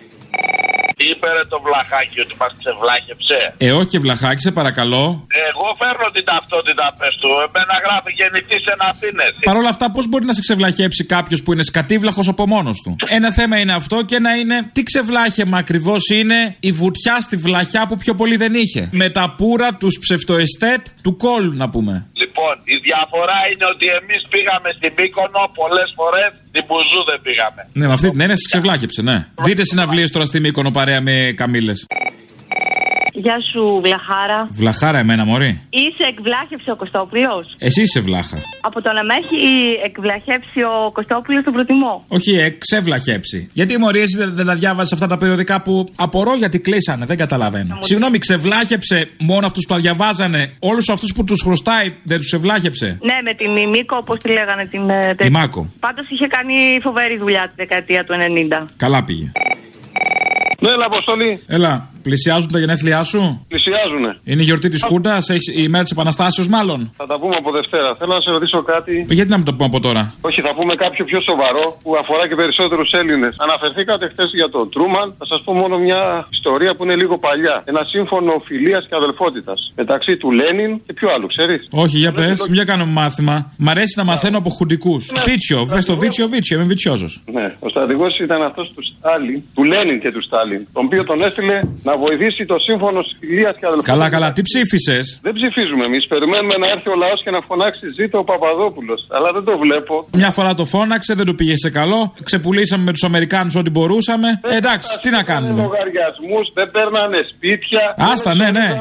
Είπε ρε το βλαχάκι ότι μας ξεβλάχεψε. Ε, όχι και βλαχάκι, σε παρακαλώ. Εγώ φέρνω την ταυτότητα, πες του. Εμένα γράφει γεννητής εν Αθήνες. Παρ' όλα αυτά, πώς μπορεί να σε ξεβλαχέψει κάποιος που είναι σκατίβλαχος από μόνος του? Ένα θέμα είναι αυτό και ένα είναι τι ξεβλάχεμα ακριβώς είναι η βουτιά στη βλαχιά που πιο πολύ δεν είχε. Με τα πουρα, τους ψευτοεστέτ του κόλου, να πούμε. Λοιπόν, η διαφορά είναι ότι εμείς πήγαμε στην Μύκονο πολλές φορές, στην Μπουζού δεν πήγαμε. Ναι, με αυτή την έννοια ξεβλάχεψε, ναι. Δείτε συναυλίες τώρα στη Μύκονο παρέα με καμήλες. Γεια σου, Βλαχάρα. Βλαχάρα, εμένα, μωρή. Είσαι εκβλάχευσε ο Κωστόπουλος? Εσύ είσαι βλάχα. Από το να με έχει εκβλαχέψει ο Κωστόπουλος τον προτιμώ. Όχι, εξεβλαχέψει. Γιατί μωρή, εσύ δεν, δεν τα διάβαζε αυτά τα περιοδικά που απορώ γιατί κλείσανε, δεν καταλαβαίνω. Συγγνώμη, ξεβλάχεψε μόνο αυτούς που τα διαβάζανε, όλους αυτούς που τους χρωστάει δεν τους ξεβλάχεψε? Ναι, με τη Μίμικο, όπως τη λέγανε την. Τη Μάκο. Πάντως είχε κάνει φοβερή δουλειά τη δεκαετία του ενενήντα. Καλά πήγε. Ναι, έλα, Αποστολή. Έλα, πλησιάζουν τα γενέθλιά σου? Πλησιάζουνε. Είναι η γιορτή της Χούντας, η μέρα της Επαναστάσεως, μάλλον. Θα τα πούμε από Δευτέρα. Θέλω να σε ρωτήσω κάτι. Γιατί να μην το πούμε από τώρα? Όχι, θα πούμε κάποιο πιο σοβαρό που αφορά και περισσότερους Έλληνες. Αναφερθήκατε χθες για τον Τρούμαν. Θα σας πω μόνο μια ιστορία που είναι λίγο παλιά. Ένα σύμφωνο φιλίας και αδελφότητας μεταξύ του Λένιν και ποιου άλλου, ξέρεις? Όχι, για πες, το... μια κάνω μάθημα. Μ' αρέσει να μαθαίνω από χουντικούς. Ναι. Βίτσιο, βες το Βίτσιο, Βίτσιο, είμαι βιτσιόζος. Ναι, ο στρατηγός ήταν αυτός του Στάλιν, του Λένιν και του Στάλιν, τον οποίο τον έστειλε να βοηθήσει το σύμφωνο φιλίας και αδελφότητας. Καλά, καλά, τι ψήφισες? Δεν ψηφίζουμε εμείς. Περιμένουμε να έρθει ο λαός και να φωνάξει ζήτω ο Παπαδόπουλος. Αλλά δεν το βλέπω. Μια φορά το φώναξε, δεν του πήγε σε καλό. Ξεπουλήσαμε με τους Αμερικάνους ό,τι μπορούσαμε. Ε, εντάξει, τι να κάνουμε. Λογαριασμούς, δεν παίρνανε σπίτια. Άστα, ναι, ναι.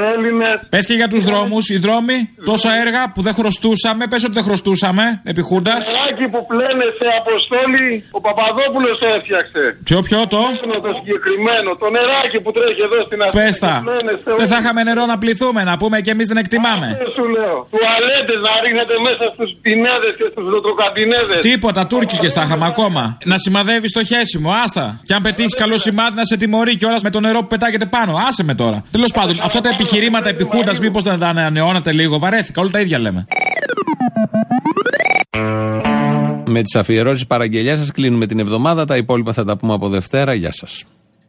Πες και για τους δρόμους, οι δρόμοι, τόσα έργα που δεν χρωστούσαμε. Πες ότι δεν χρωστούσαμε επί Χούντας. Το νεράκι που πλένε σε Αποστόλη, ο Παπαδόπουλος το έφτιαξε. Ποιο, ποιο το? Το συγκεκριμένο, το νεράκι που τρέχει εδώ στην Αθήνα. Πες τα. Δεν θα είχαμε νερό να πληθούμε, να πούμε και εμείς δεν εκτιμάμε. Αυτό σου λέω. Τουαλέτες να ρίχνετε μέσα στους πινέδες και στους λοτροκαμπινέδες. Τίποτα, τουρκικές θα είχαμε ακόμα. Να σημαδεύει το χέσιμο, άστα. Και αν πετύχει καλό σημάδι να σε τιμωρεί κιόλας με το νερό που πετάγεται πάνω. Άσε με τώρα. Τέλος πάντων, αυτά τα επιχειρήματα επί Χούντας, μήπως δεν τα ανανεώνατε λίγο? Βαρέθηκα, όλα τα ίδια λέμε. Με τις αφιερώσεις παραγγελιάς σας κλείνουμε την εβδομάδα. Τα υπόλοιπα θα τα πούμε από Δευτέρα. Γεια σας.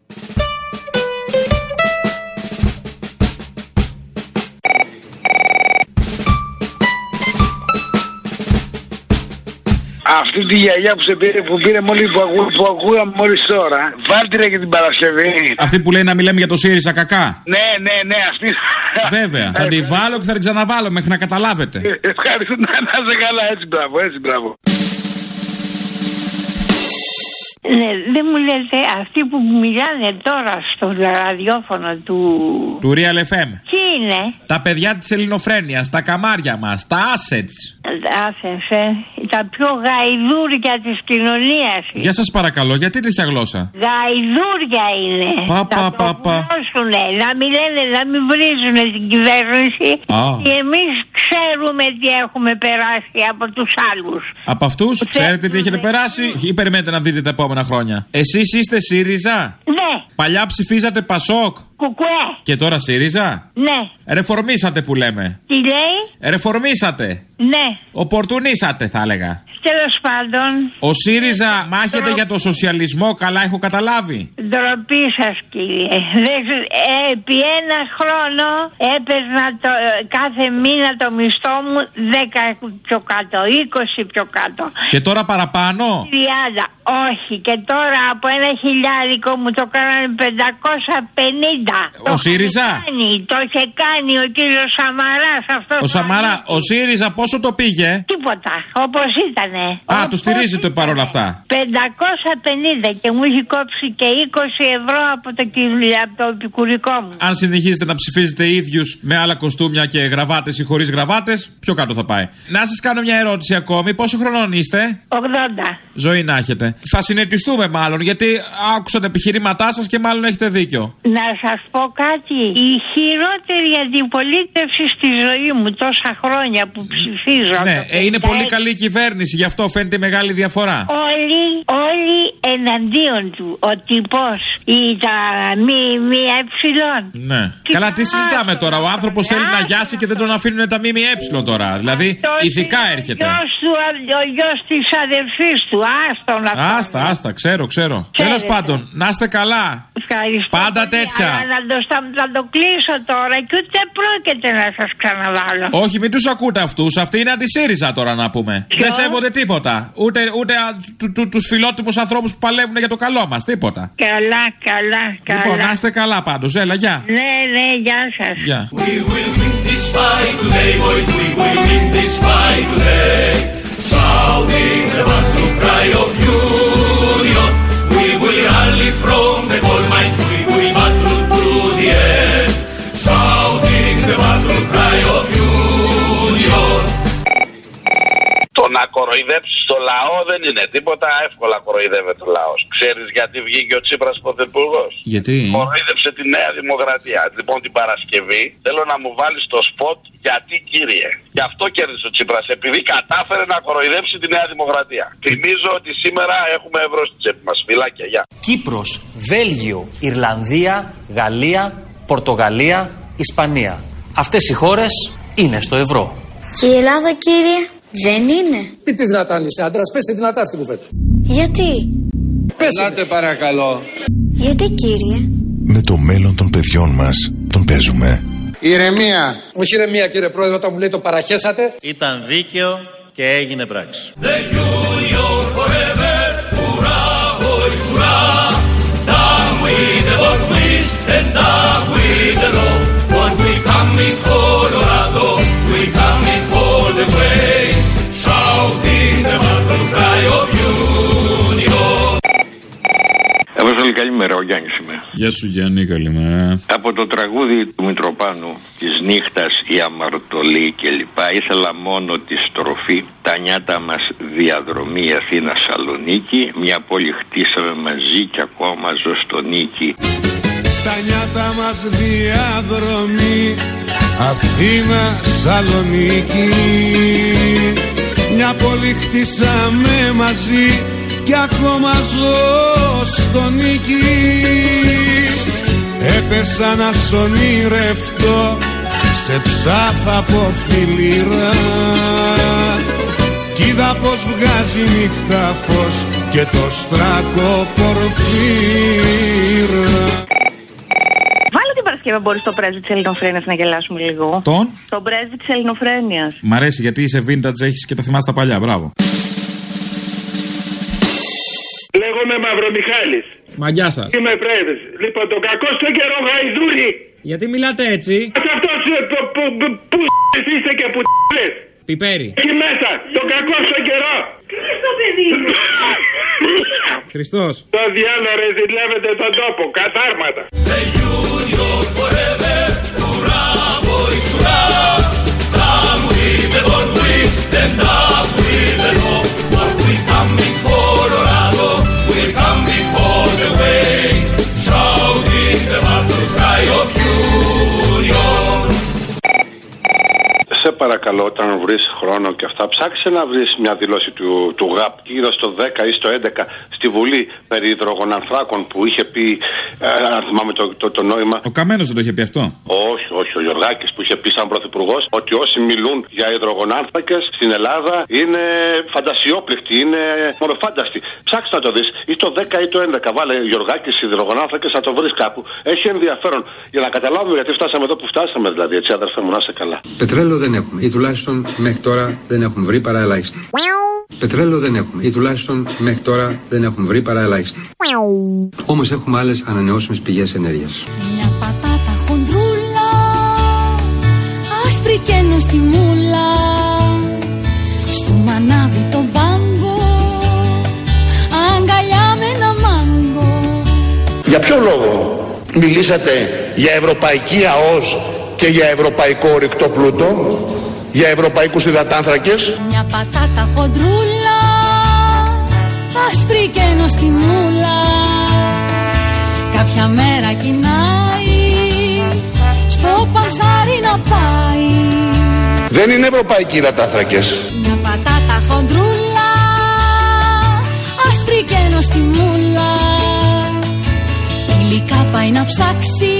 Αυτή τη γιαγιά που σε πήρε, που πήρε μόλις που, ακού, που ακούγαμε μόλις τώρα, βάλτε ρε και την Παρασκευή. Αυτή που λέει να μιλάμε για το ΣΥΡΙΖΑ κακά. Ναι, ναι, ναι, αυτή. Βέβαια, θα την βάλω και θα την ξαναβάλω μέχρι να καταλάβετε. Ευχαριστώ, να είσαι καλά, έτσι μπράβο, έτσι μπράβο. Ναι, δεν μου λέτε αυτοί που μιλάνε τώρα στο ραδιόφωνο του... του Real εφ εμ. Τι είναι? Τα παιδιά της ελληνοφρένειας, τα καμάρια μας, τα assets. Assets, ε. Τα πιο γαϊδούρια της κοινωνίας. Για σας παρακαλώ, γιατί τέτοια γλώσσα? Γαϊδούρια είναι. Πα, πα, πα, πα. Να μην λένε, να μην βρίζουν την κυβέρνηση. Ah. Και εμείς ξέρουμε τι έχουμε περάσει από τους άλλους. Από αυτούς, που ξέρετε τι έχετε περάσει ή περιμένετε να δείτε τα επόμενα χρόνια? Εσείς είστε ΣΥΡΙΖΑ? Ναι. Παλιά ψηφίζατε ΠΑΣΟΚ? Κουκουέ. Και τώρα ΣΥΡΙΖΑ? Ναι. Ρεφορμήσατε που λέμε. Τι λέει? Ρεφορμήσατε. Ναι. Οπορτουνίσατε θα έλεγα. τέλος πάντων. Ο ΣΥΡΙΖΑ μάχεται για το σοσιαλισμό, καλά έχω καταλάβει. Ντροπή σας, κύριε. Επί ένα χρόνο έπαιρνα το, κάθε μήνα το μισθό μου δέκα πιο κάτω, είκοσι πιο κάτω. Και τώρα παραπάνω? τριάντα. Όχι, και τώρα από ένα χιλιάρικο μου το κάνανε πεντακόσια πενήντα. Ο ΣΥΡΙΖΑ? Κάνει, το είχε κάνει ο κύριος Σαμαράς. Αυτός ο Σαμαρά, ο ΣΥΡΙΖΑ πόσο το πήγε? Τίποτα, όπως ήτανε. Α, το στηρίζετε παρόλα αυτά. πεντακόσια πενήντα και μου έχει κόψει και είκοσι ευρώ από το, από το επικουρικό μου. Αν συνεχίζετε να ψηφίζετε ίδιους με άλλα κοστούμια και γραβάτες ή χωρίς γραβάτες, πιο κάτω θα πάει. Να σας κάνω μια ερώτηση ακόμη. Πόσο χρονών είστε? ογδόντα. Ζωή να έχετε. Θα συνετιστούμε μάλλον, γιατί άκουσα τα επιχειρήματά σας και μάλλον έχετε δίκιο. Να σας πω κάτι. Η χειρότερη αντιπολίτευση στη ζωή μου τόσα χρόνια που ψηφίζω. Ναι, ε, είναι πολύ καλή η κυβέρνηση, γι' αυτό φαίνεται μεγάλη διαφορά. Όλοι, όλοι εναντίον του. Ο τύπος ή τα μη, μη έψιλον. Ναι. Καλά, τι συζητάμε τώρα. Ο άνθρωπος θέλει να γιάσει και δεν τον αφήνουν τα μη, μη έψιλον τώρα. Δηλαδή, ηθικά έρχεται. Ο γιος της αδερφής του, άστον αυτό. Άστα, άστα, ξέρω, ξέρω. Τέλος πάντων, να είστε καλά. Ευχαριστώ. Πάντα τέτοια. Αλλά να το, θα το κλείσω τώρα και ούτε πρόκειται να σας ξαναβάλω. Όχι, μην τους ακούτε αυτούς. Αυτοί είναι αντι-ΣΥΡΙΖΑ τώρα να πούμε. Ποιο? Δεν σέβονται τίποτα. Ούτε, ούτε του, του, τους φιλότιμους ανθρώπους που παλεύουν για το καλό μας. Τίποτα. Καλά, καλά, καλά. Λοιπόν, να είστε καλά πάντως. Έλα, γεια. Ναι, ναι, γεια σας. Γεια. We will win this fight today, boys. We will win this fight today. Shouting the battle cry of union, we will rally from the coal mines, we will battle to the end. Shouting the battle cry of union. Το να κοροϊδέψεις το λαό δεν είναι τίποτα, εύκολα κοροϊδεύεται ο λαός. Ξέρεις γιατί βγήκε ο Τσίπρας πρωθυπουργός? Γιατί? Κοροϊδεύσε τη Νέα Δημοκρατία. Λοιπόν, την Παρασκευή θέλω να μου βάλεις το σποτ γιατί, κύριε. Γι' αυτό κέρδισε ο Τσίπρας, επειδή κατάφερε να κοροϊδέψει τη Νέα Δημοκρατία. Θυμίζω ότι σήμερα έχουμε ευρώ στη τσέπη μας. Φιλάκια, γεια. Κύπρος, Βέλγιο, Ιρλανδία, Γαλλία, Πορτογαλία, Ισπανία. Αυτές οι χώρες είναι στο ευρώ. Και η Ελλάδα, κύριε, δεν είναι. Πείτε δυνατά αν είσαι άντρας, πέστε δυνατά αυτή που φέτε. Γιατί? Πέστε παρακαλώ. Γιατί, κύριε? Με το μέλλον των παιδιών μας τον παίζουμε. Ηρεμία. Όχι ηρεμία, κύριε Πρόεδρε, όταν μου λέει το παραχέσατε. Ήταν δίκαιο και έγινε πράξη. Αποστολή, καλημέρα, ο Γιάννης είμαι. Γεια σου Γιάννη, καλημέρα. Από το τραγούδι του Μητροπάνου, της νύχτας η αμαρτωλή κλπ. Ήθελα μόνο τη στροφή, τα νιάτα μας διαδρομή Αθήνα-Σαλονίκη, μια πόλη χτίσαμε μαζί και ακόμα ζω στο νίκη. Τα νιάτα μας διαδρομή Αθήνα-Σαλονίκη, μια πόλη χτίσαμε μαζί κι ακόμα ζω στο νίκη. Έπεσα να σ' ονειρευτώ σε ψάθα από φιλήρα κι είδα πως βγάζει νύχτα φως και το στράκο πορφύρα. Βάλε την Παρασκευή, μπορείς το πρέσβη της Ελληνοφρένειας να γελάσουμε λίγο. Τον? Τον πρέσβη της Ελληνοφρένειας. Μ' αρέσει γιατί είσαι vintage, έχεις και τα θυμάσαι τα παλιά, μπράβο. Λέγομαι Μαυρομιχάλης. Μα γεια σας. Είμαι πρέσβης. Λοιπόν, τον κακό στο καιρό γαϊδούρι. Γιατί μιλάτε έτσι? Αυτός που είστε και που λες. Πιπέρι. Εκεί μέσα, τον κακό στο καιρό. Χριστό παιδί μου. Χριστός. Το διάλο ρε ζηλεύετε τον τόπο, κατάρματα. Σε παρακαλώ, όταν βρεις χρόνο και αυτά, ψάξε να βρεις μια δηλώση του, του ΓΑΠ γύρω στο δέκα ή στο έντεκα στη Βουλή περί υδρογονανθράκων που είχε πει, ε, αν θυμάμαι το, το, το νόημα. Ο Καμένος δεν το είχε πει αυτό? Όχι, όχι, ο Γιωργάκης που είχε πει σαν πρωθυπουργός ότι όσοι μιλούν για υδρογονάνθρακες στην Ελλάδα είναι φαντασιόπληκτοι, είναι μορφάνταστοι. Ψάξτε να το δεις, ή το δέκα ή το έντεκα. Βάλε Γιωργάκης υδρογονάνθρακες, θα το βρεις κάπου. Έχει ενδιαφέρον για να καταλάβουμε γιατί φτάσαμε εδώ που φτάσαμε, δηλαδή. Έτσι, αδερφέ μου, να είστε καλά. Πετρέλαιο δεν έχουμε, ή τουλάχιστον μέχρι τώρα δεν έχουν βρει παρά ελάχιστα. Πετρέλαιο δεν έχουμε, ή τουλάχιστον μέχρι τώρα δεν έχουν βρει παρά ελάχιστα. Όμως έχουμε άλλες ανανεώσιμες πηγές ενέργειας. Μια πατάτα χοντρούλα, άσπρη και νοστιμούλα, στο μανάβι τον πάγκο, αγκαλιά με ένα μάγκο. Για ποιο λόγο μιλήσατε για ευρωπαϊκή ΑΟΣ και για ευρωπαϊκό ορυκτό πλούτο, για ευρωπαϊκούς υδατάνθρακες? Μια πατάτα χοντρούλα, άσπρη και νοστιμούλα, κάποια μέρα κοινάει, στο παζάρι να πάει. Δεν είναι ευρωπαϊκοί υδατάνθρακες. Μια πατάτα χοντρούλα, άσπρη και νοστιμούλα, υλικά πάει να ψάξει,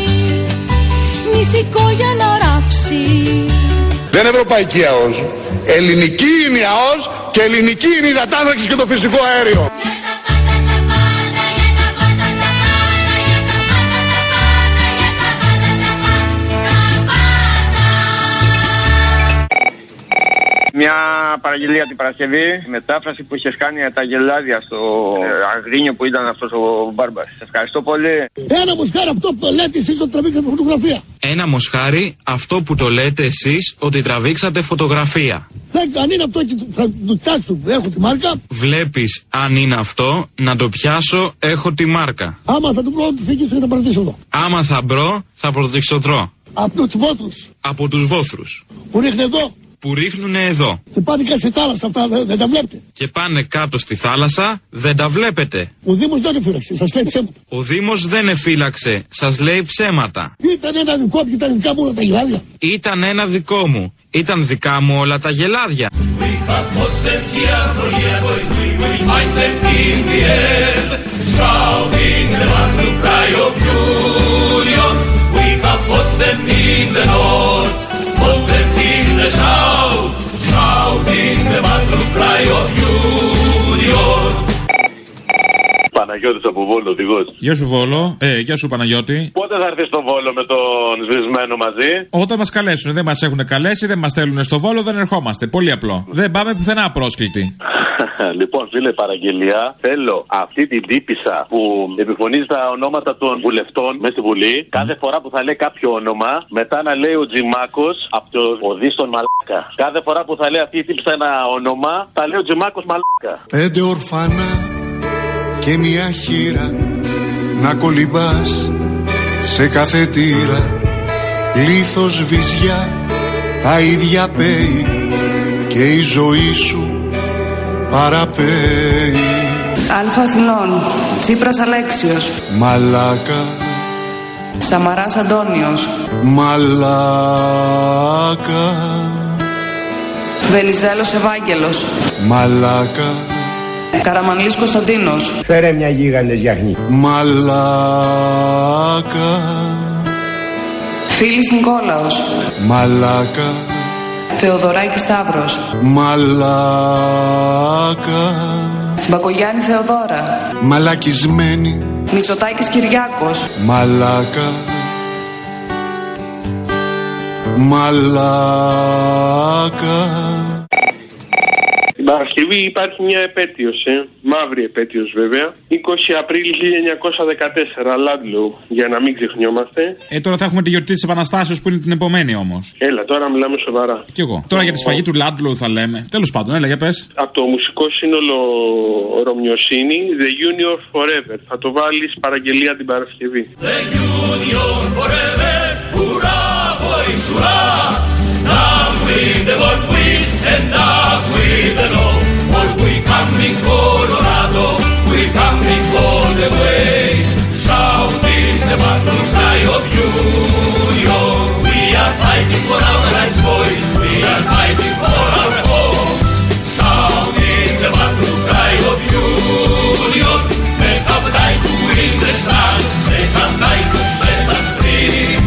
νηφικό για να ράψει. Δεν είναι ευρωπαϊκή ΑΟΣ. Ελληνική είναι η ΑΟΣ και ελληνική είναι η υδατάνθρακες και το φυσικό αέριο. Μια παραγγελία την Παρασκευή, μετάφραση που είχες κάνει για τα γελάδια στο Αγρίνιο που ήταν αυτός ο Μπάρμπας. Σε ευχαριστώ πολύ. Ένα μοσχάρι αυτό που το λέτε εσείς ότι τραβήξατε φωτογραφία. Ένα μοσχάρι αυτό που το λέτε εσείς ότι τραβήξατε φωτογραφία. Βλέπει αν είναι αυτό και θα το κοιτάξω, έχω τη μάρκα. Βλέπεις αν είναι αυτό, να το πιάσω, έχω τη μάρκα. Άμα θα το βρω, τη φύγεις και θα παρατήσω εδώ. Άμα θα μπρω, θα πρωτοξοδρώ. Από τους βόθρους. Από τους βόθρους. Που ρίχνει εδώ. Που ρίχνουνε εδώ. Και πάνε και στη θάλασσα αυτά, δεν, δεν τα βλέπετε. Και πάνε κάτω στη θάλασσα, δεν τα βλέπετε. Ο Δήμος δεν εφύλαξε, σας λέει ψέματα. Ο Δήμος δεν εφύλαξε, σας λέει ψέματα. Ήταν ένα δικό μου, ήταν δικά μου όλα τα γελάδια. Ήταν ένα δικό μου, ήταν δικά μου όλα τα γελάδια. The south, shouting the battle cry of Union. Παναγιώτης από Βόλο, οδηγός. Γεια σου Βόλο, ε, γεια σου Παναγιώτη. Πότε θα έρθεις στο Βόλο με τον σβησμένο μαζί? Όταν μας καλέσουν, δεν μας έχουν καλέσει, δεν μας στέλνουν στο Βόλο, δεν ερχόμαστε. Πολύ απλό. Δεν πάμε πουθενά απρόσκλητοι. Λοιπόν, φίλε, παραγγελία. Θέλω αυτή την τύπισσα που επιφωνίζει τα ονόματα των βουλευτών μέσα στη Βουλή. Mm. Κάθε φορά που θα λέει κάποιο όνομα, μετά να λέει ο Τζιμάκος από το οδύ στον Μαλάκα. Κάθε φορά που θα λέει αυτή η τύπισσα ένα όνομα, θα λέει ο Τζιμάκος Μαλάκα. Πέντε ορφανά και μια χείρα να κολυμπάς σε κάθε τύρα. Λίθος βυζιά, τα ίδια πέει και η ζωή σου παραπέει. Αλφα Αθηνών, Τσίπρας Αλέξιος. Μαλάκα. Σαμαράς Αντώνιος. Μαλάκα. Βενιζέλος Ευάγγελος. Μαλάκα. Καραμανλής Κωνσταντίνος. Φέρε μια γίγαντες γιαχνή. Μαλάκα. Φίλης Νικόλαος. Μαλάκα. Θεοδωράκη Σταύρος. Μαλάκα. Μπακογιάννη Θεοδώρα. Μαλακισμένη. Μητσοτάκης Κυριάκος. Μαλάκα. Μαλάκα. Την Παρασκευή υπάρχει μια επέτειος, ε. μαύρη επέτειος βέβαια. είκοσι Απρίλη χίλια εννιακόσια δεκατέσσερα, Λάντλοου, για να μην ξεχνιόμαστε. Ε, τώρα θα έχουμε τη γιορτή της Επαναστάσεως που είναι την επομένη όμως. Έλα, τώρα μιλάμε σοβαρά. Κι εγώ. Τώρα για τη σφαγή του Λάντλοου θα λέμε. Τέλος πάντων, έλα για πες. Από το μουσικό σύνολο Ρωμιοσύνη, The Union Forever. Θα το βάλεις παραγγελία την Παρασκευή. The Union Forever, hurrah, boys, hurrah. Down with the bold twist and up with the law. All we coming Colorado, we coming all the way. Shouting the battle cry of Union. We are fighting for our rights, boys. We are fighting for our cause. Shouting the battle cry of Union. They have died to win the sun. They have died to set us free.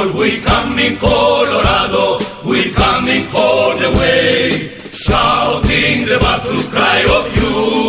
all, we're coming Colorado, we're coming all the way, shouting the battle cry of you.